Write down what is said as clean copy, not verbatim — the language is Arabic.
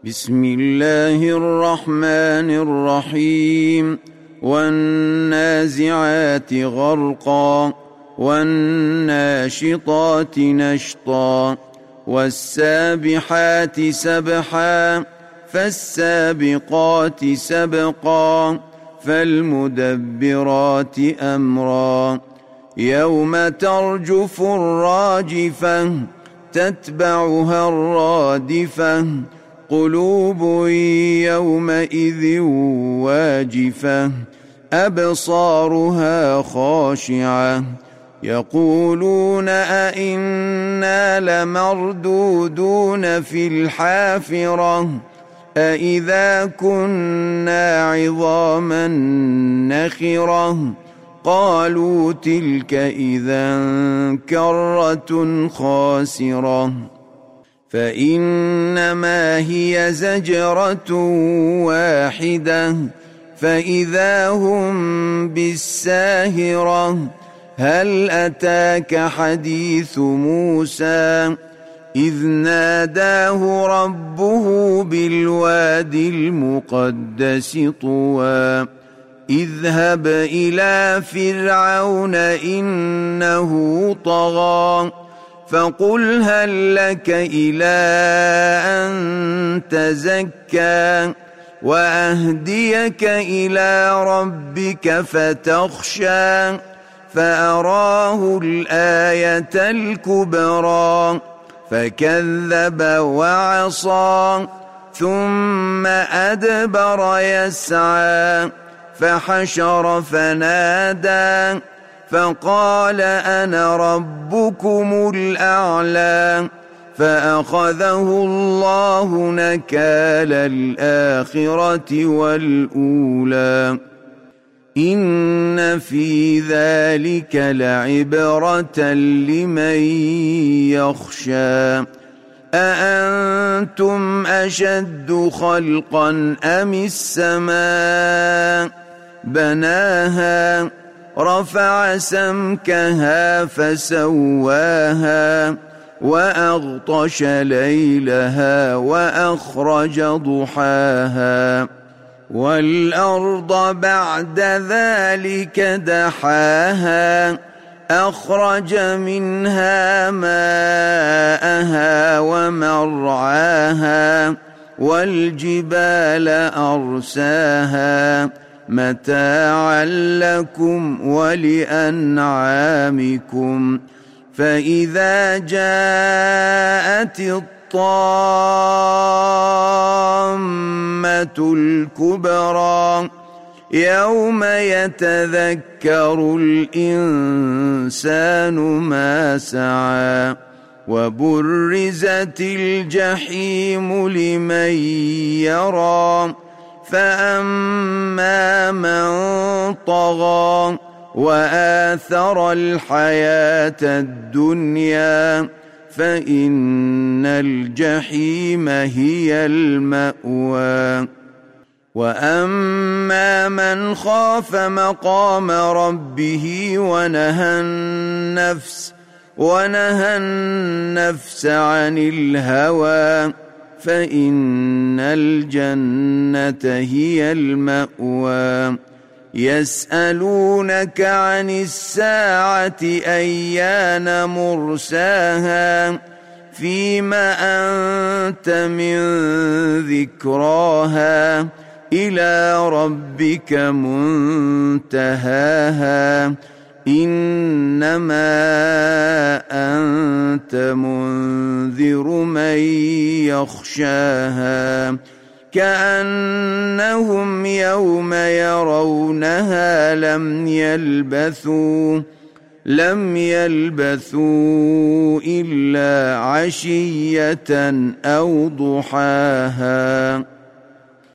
بسم الله الرحمن الرحيم والنازعات غرقا والناشطات نشطا والسابحات سبحا فالسابقات سبقا فالمدبرات أمرا يوم ترجف الراجفة تتبعها الرادفة قلوب يومئذ واجفة أبصارها خاشعة يقولون أئنا لمردودون في الحافرة أئذا كنا عظاما نخرة قالوا تلك إذا كرة خاسرة فإنما هي زجرة واحدة فإذا هم بالساهرة هل أتاك حديث موسى إذ ناداه ربه بالوادي المقدس طوى اذهب إلى فرعون إنه طغى فقل هل لك إلى أن تزكى وأهديك إلى ربك فتخشى فأراه الآية الكبرى فكذب وعصى ثم أدبر يسعى فحشر فنادى فقال أنا ربكم الأعلى فأخذه الله نكال الآخرة والأولى إن في ذلك لعبرة لمن يخشى أأنتم أشد خلقا أم السماء بناها رفع سمكها فسواها وأغطش ليلها وأخرج ضحاها والأرض بعد ذلك دحاها أخرج منها ماءها ومرعاها والجبال أرساها متاعا لكم ولأنعامكم فإذا جاءت الطامة الكبرى يوم يتذكر الإنسان ما سعى وبرزت الجحيم لمن يرى فأما من طغى وآثر الحياة الدنيا فإن الجحيم هي المأوى وأما من خاف مقام ربه ونهى النفس عن الهوى فإن الجنة هي المأوى يسألونك عن الساعة أيان مرساها فيما أنت من ذكراها إلى ربك منتهاها إنما أنت منذر من يخشاها كأنهم يوم يرونها لم يلبثوا إلا عشية أو ضحاها.